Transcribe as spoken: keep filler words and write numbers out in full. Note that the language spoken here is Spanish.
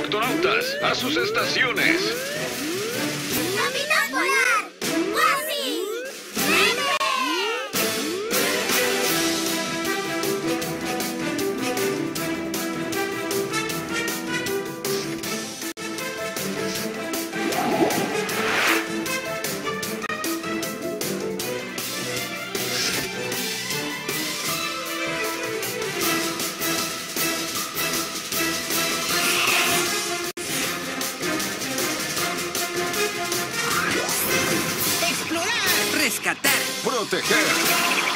Octonautas a sus estaciones. ¡Capitán Polar! ¡Wozy! ¡Vete! Rescatar. Proteger.